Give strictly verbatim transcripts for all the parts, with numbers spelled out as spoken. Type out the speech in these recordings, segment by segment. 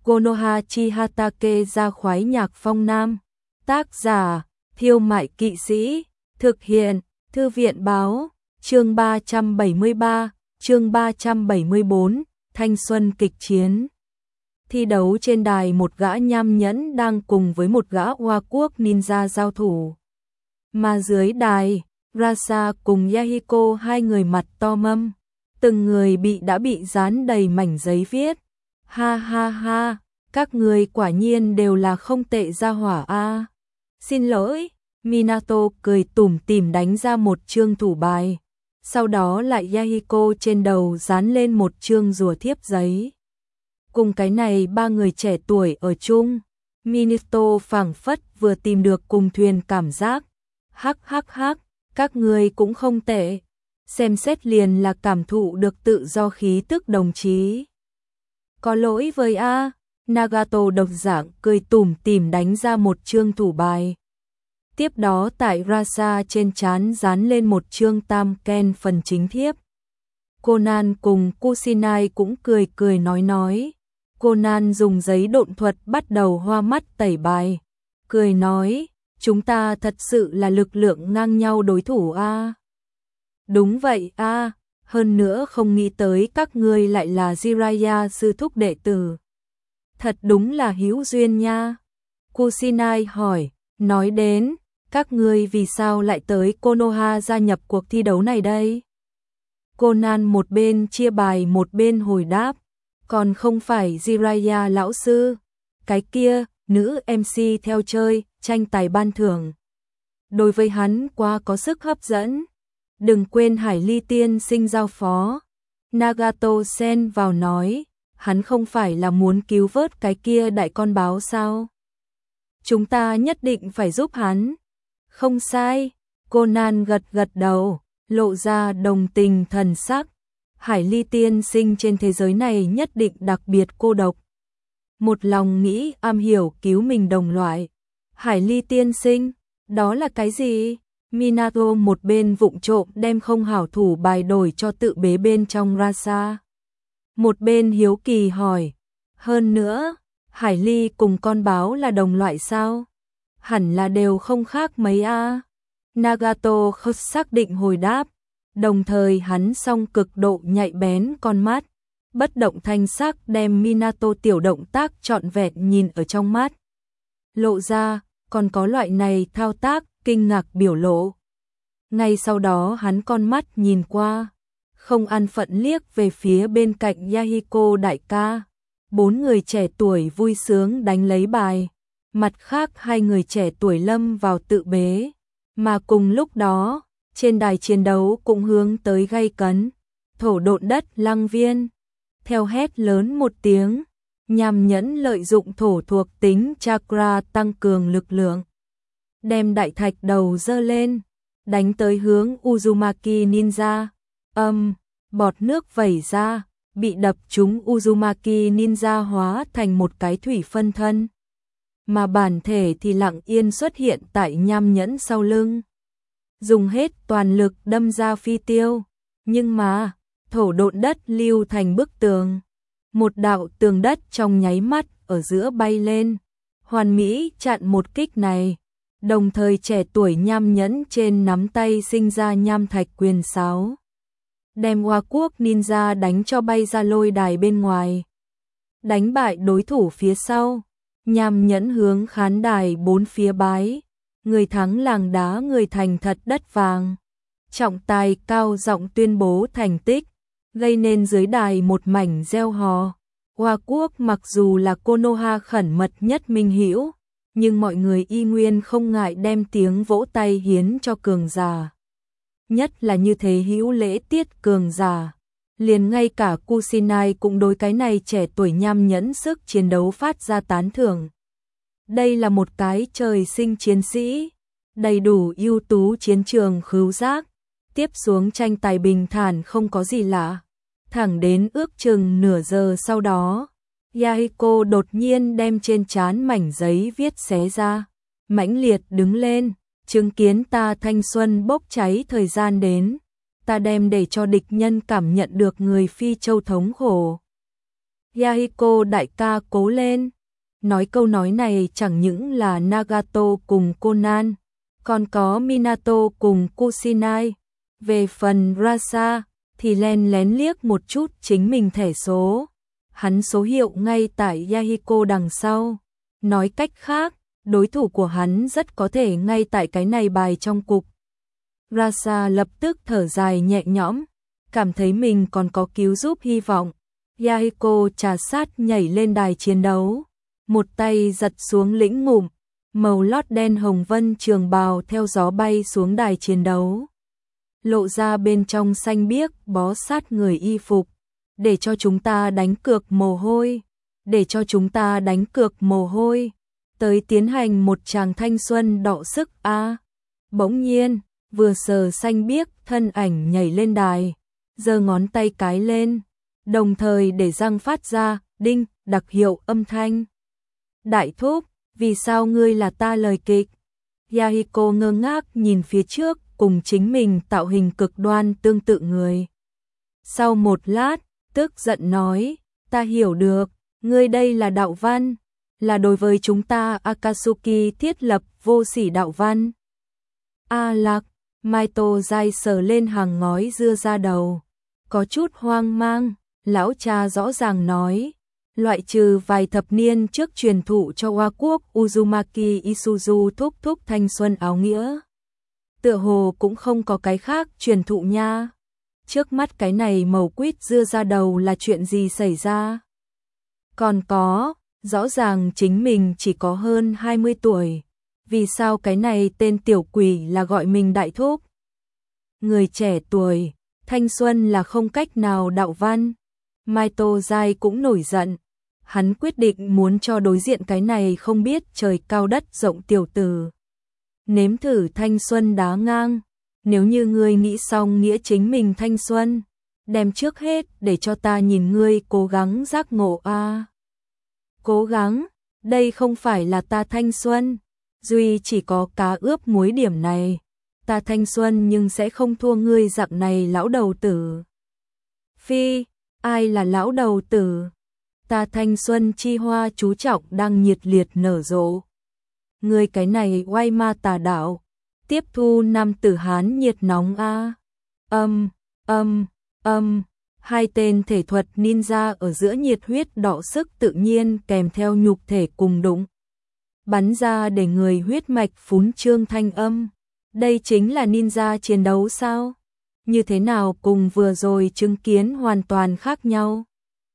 Konoha Chihatake ra khoái nhạc phong nam. Tác giả, Thiêu Mại Kỵ Sĩ. Thực hiện, Thư viện Báo. Chương ba trăm bảy mươi ba, chương ba trăm bảy mươi bốn, thanh xuân kịch chiến. Thi đấu trên đài, một gã nham nhẫn đang cùng với một gã Hoa Quốc ninja giao thủ. Mà dưới đài, Rasa cùng Yahiko, hai người mặt to mâm, từng người bị đã bị dán đầy mảnh giấy viết. Ha ha ha, các người quả nhiên đều là không tệ gia hỏa a. Xin lỗi, Minato cười tủm tỉm đánh ra một chương thủ bài. Sau đó lại Yahiko trên đầu dán lên một chương rùa thiếp giấy. Cùng cái này ba người trẻ tuổi ở chung, Minato phảng phất vừa tìm được cùng thuyền cảm giác. Hắc hắc hắc, các người cũng không tệ. Xem xét liền là cảm thụ được tự do khí tức đồng chí. Có lỗi với A, Nagato độc dạng cười tủm tỉm đánh ra một chương thủ bài. Tiếp đó tại Rasa trên trán dán lên một chương tam ken phần chính thiếp. Conan cùng Kusinai cũng cười cười nói nói. Conan dùng giấy độn thuật bắt đầu hoa mắt tẩy bài. Cười nói, chúng ta thật sự là lực lượng ngang nhau đối thủ a. Đúng vậy a, hơn nữa không nghĩ tới các ngươi lại là Jiraiya sư thúc đệ tử. Thật đúng là hữu duyên nha. Kusinai hỏi, nói đến, các ngươi vì sao lại tới Konoha gia nhập cuộc thi đấu này đây? Conan một bên chia bài một bên hồi đáp, còn không phải Jiraiya lão sư, cái kia, nữ em xê theo chơi, tranh tài ban thưởng. Đối với hắn quá có sức hấp dẫn. Đừng quên Hải Ly tiên sinh giao phó. Nagato xen vào nói, hắn không phải là muốn cứu vớt cái kia đại con báo sao? Chúng ta nhất định phải giúp hắn. Không sai, Conan gật gật đầu, lộ ra đồng tình thần sắc. Hải Ly tiên sinh trên thế giới này nhất định đặc biệt cô độc. Một lòng nghĩ am hiểu cứu mình đồng loại. Hải Ly tiên sinh, đó là cái gì? Minato một bên vụng trộm đem không hảo thủ bài đổi cho tự bế bên trong Rasa. Một bên hiếu kỳ hỏi, hơn nữa, Hải Ly cùng con báo là đồng loại sao? Hẳn là đều không khác mấy a. Nagato không xác định hồi đáp, đồng thời hắn song cực độ nhạy bén con mắt, bất động thanh sắc đem Minato tiểu động tác trọn vẹn nhìn ở trong mắt. Lộ ra, còn có loại này thao tác, kinh ngạc biểu lộ. Ngay sau đó hắn con mắt nhìn qua, không an phận liếc về phía bên cạnh Yahiko đại ca. Bốn người trẻ tuổi vui sướng đánh lấy bài. Mặt khác hai người trẻ tuổi lâm vào tự bế. Mà cùng lúc đó, trên đài chiến đấu cũng hướng tới gay cấn. Thổ độn đất lăng viên. Theo hét lớn một tiếng, nham nhẫn lợi dụng thổ thuộc tính chakra tăng cường lực lượng. Đem đại thạch đầu dơ lên, đánh tới hướng Uzumaki ninja. Âm, bọt nước vẩy ra, bị đập trúng Uzumaki ninja hóa thành một cái thủy phân thân. Mà bản thể thì lặng yên xuất hiện tại nham nhẫn sau lưng. Dùng hết toàn lực đâm ra phi tiêu, nhưng mà, thổ độn đất lưu thành bức tường. Một đạo tường đất trong nháy mắt ở giữa bay lên, hoàn mỹ chặn một kích này. Đồng thời trẻ tuổi nham nhẫn trên nắm tay sinh ra nham thạch quyền sáo. Đem Hoa Quốc ninja đánh cho bay ra lôi đài bên ngoài. Đánh bại đối thủ phía sau, nham nhẫn hướng khán đài bốn phía bái. Người thắng làng đá người thành thật đất vàng. Trọng tài cao giọng tuyên bố thành tích, gây nên dưới đài một mảnh reo hò. Hoa Quốc mặc dù là Konoha khẩn mật nhất minh hữu, nhưng mọi người y nguyên không ngại đem tiếng vỗ tay hiến cho cường giả. Nhất là như thế hữu lễ tiết cường giả. Liền ngay cả Kusinai cũng đối cái này trẻ tuổi nham nhẫn sức chiến đấu phát ra tán thưởng. Đây là một cái trời sinh chiến sĩ, đầy đủ ưu tú chiến trường khứu giác. Tiếp xuống tranh tài bình thản không có gì lạ. Thẳng đến ước chừng nửa giờ sau đó, Yahiko đột nhiên đem trên trán mảnh giấy viết xé ra, mãnh liệt đứng lên, chứng kiến ta thanh xuân bốc cháy thời gian đến, ta đem để cho địch nhân cảm nhận được người Phi Châu thống khổ. Yahiko đại ca cố lên. Nói câu nói này chẳng những là Nagato cùng Conan, còn có Minato cùng Kusinai. Về phần Rasa thì len lén liếc một chút chính mình thẻ số. Hắn số hiệu ngay tại Yahiko đằng sau. Nói cách khác, đối thủ của hắn rất có thể ngay tại cái này bài trong cục. Rasa lập tức thở dài nhẹ nhõm, cảm thấy mình còn có cứu giúp hy vọng. Yahiko trà sát nhảy lên đài chiến đấu, một tay giật xuống lĩnh ngụm, màu lót đen hồng vân trường bào theo gió bay xuống đài chiến đấu. Lộ ra bên trong xanh biếc bó sát người y phục, để cho chúng ta đánh cược mồ hôi, để cho chúng ta đánh cược mồ hôi, tới tiến hành một tràng thanh xuân đọ sức a. À. Bỗng nhiên, vừa sờ xanh biếc thân ảnh nhảy lên đài, giơ ngón tay cái lên, đồng thời để răng phát ra đinh đặc hiệu âm thanh. Đại thúc, vì sao ngươi là ta lời kịch? Yahiko ngơ ngác nhìn phía trước cùng chính mình tạo hình cực đoan tương tự người. Sau một lát, tức giận nói, ta hiểu được, ngươi đây là đạo văn, là đối với chúng ta Akatsuki thiết lập vô sỉ đạo văn. A Lạc, Maito dai sờ lên hàng ngói dưa ra đầu, có chút hoang mang, lão cha rõ ràng nói, loại trừ vài thập niên trước truyền thụ cho Hoa quốc Uzumaki Isuzu thúc thúc thanh xuân áo nghĩa. Tựa hồ cũng không có cái khác truyền thụ nha. Trước mắt cái này màu quýt dưa ra đầu là chuyện gì xảy ra? Còn có, rõ ràng chính mình chỉ có hơn hai mươi tuổi. Vì sao cái này tên tiểu quỷ là gọi mình đại thúc? Người trẻ tuổi, thanh xuân là không cách nào đạo văn. Maito Dai cũng nổi giận. Hắn quyết định muốn cho đối diện cái này không biết trời cao đất rộng tiểu tử. Nếm thử thanh xuân đá ngang. Nếu như ngươi nghĩ xong nghĩa chính mình thanh xuân, đem trước hết để cho ta nhìn ngươi cố gắng giác ngộ a. À. Cố gắng, đây không phải là ta thanh xuân, duy chỉ có cá ướp muối điểm này. Ta thanh xuân nhưng sẽ không thua ngươi dạng này lão đầu tử. Phi, ai là lão đầu tử? Ta thanh xuân chi hoa chú trọng đang nhiệt liệt nở rộ. Ngươi cái này oai ma tà đạo, tiếp thu nam tử Hán nhiệt nóng a. Âm, âm, âm, hai tên thể thuật ninja ở giữa nhiệt huyết đọ sức tự nhiên kèm theo nhục thể cùng đụng. Bắn ra để người huyết mạch phún trương thanh âm. Đây chính là ninja chiến đấu sao? Như thế nào cùng vừa rồi chứng kiến hoàn toàn khác nhau?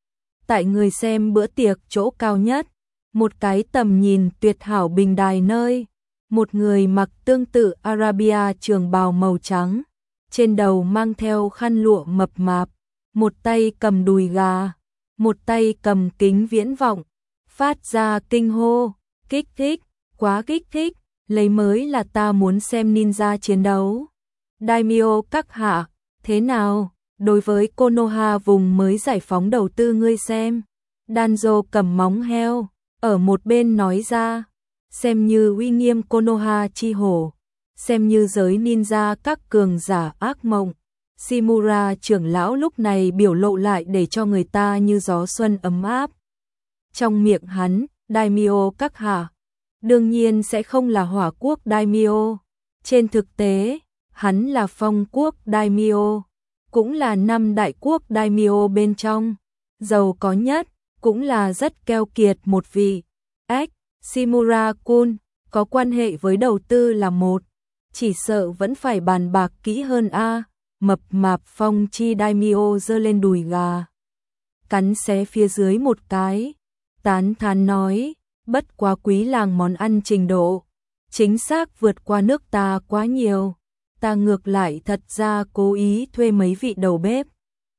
Tại người xem bữa tiệc chỗ cao nhất, một cái tầm nhìn tuyệt hảo bình đài nơi, một người mặc tương tự Arabia trường bào màu trắng, trên đầu mang theo khăn lụa mập mạp, một tay cầm đùi gà, một tay cầm kính viễn vọng, phát ra kinh hô, kích thích, quá kích thích, lấy mới là ta muốn xem ninja chiến đấu. Daimyo các hạ, thế nào, đối với Konoha vùng mới giải phóng đầu tư ngươi xem. Danzo cầm móng heo, ở một bên nói ra, xem như uy nghiêm Konoha chi hổ, xem như giới ninja các cường giả ác mộng. Shimura trưởng lão lúc này biểu lộ lại để cho người ta như gió xuân ấm áp. Trong miệng hắn, Daimyo các hạ, đương nhiên sẽ không là hỏa quốc Daimyo. Trên thực tế, hắn là phong quốc Daimyo, cũng là năm đại quốc Daimyo bên trong, giàu có nhất, cũng là rất keo kiệt một vị. Ếch, Shimura-kun, có quan hệ với đầu tư là một, chỉ sợ vẫn phải bàn bạc kỹ hơn a. Mập mạp phong chi Daimyo giơ lên đùi gà, cắn xé phía dưới một cái, tán thán nói, bất quá quý làng món ăn trình độ, chính xác vượt qua nước ta quá nhiều. Ta ngược lại thật ra cố ý thuê mấy vị đầu bếp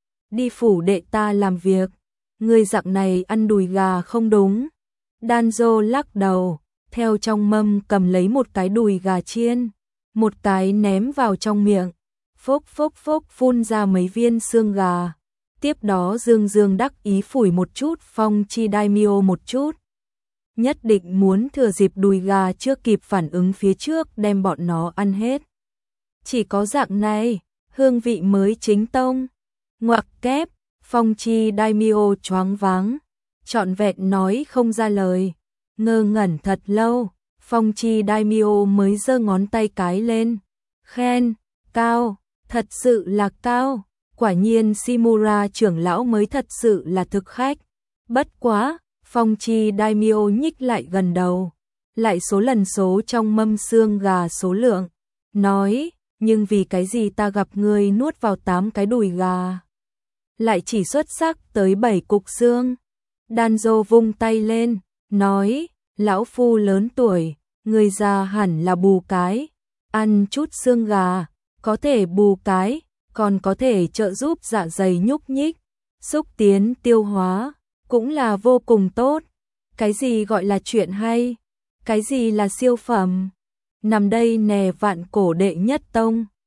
đi phủ đệ ta làm việc. Người dạng này ăn đùi gà không đúng. Danzo lắc đầu, theo trong mâm cầm lấy một cái đùi gà chiên, một cái ném vào trong miệng, phốc phốc phốc phun ra mấy viên xương gà. Tiếp đó dương dương đắc ý phủi một chút phong chi Daimyo một chút. Nhất định muốn thừa dịp đùi gà chưa kịp phản ứng phía trước đem bọn nó ăn hết. Chỉ có dạng này, hương vị mới chính tông. Ngoặc kép, phong chi Daimyo choáng váng, trọn vẹn nói không ra lời. Ngơ ngẩn thật lâu, Phong Chi Daimyo mới giơ ngón tay cái lên. Khen, cao, thật sự là cao. Quả nhiên Shimura trưởng lão mới thật sự là thực khách. Bất quá, Phong Chi Daimyo nhích lại gần đầu. Lại số lần số trong mâm xương gà số lượng. Nói, nhưng vì cái gì ta gặp ngươi nuốt vào tám cái đùi gà. Lại chỉ xuất sắc tới bảy cục xương. Danzo vung tay lên, nói, lão phu lớn tuổi, người già hẳn là bù cái. Ăn chút xương gà, có thể bù cái, còn có thể trợ giúp dạ dày nhúc nhích, xúc tiến tiêu hóa, cũng là vô cùng tốt. Cái gì gọi là chuyện hay? Cái gì là siêu phẩm? Nằm đây nè vạn cổ đệ nhất tông.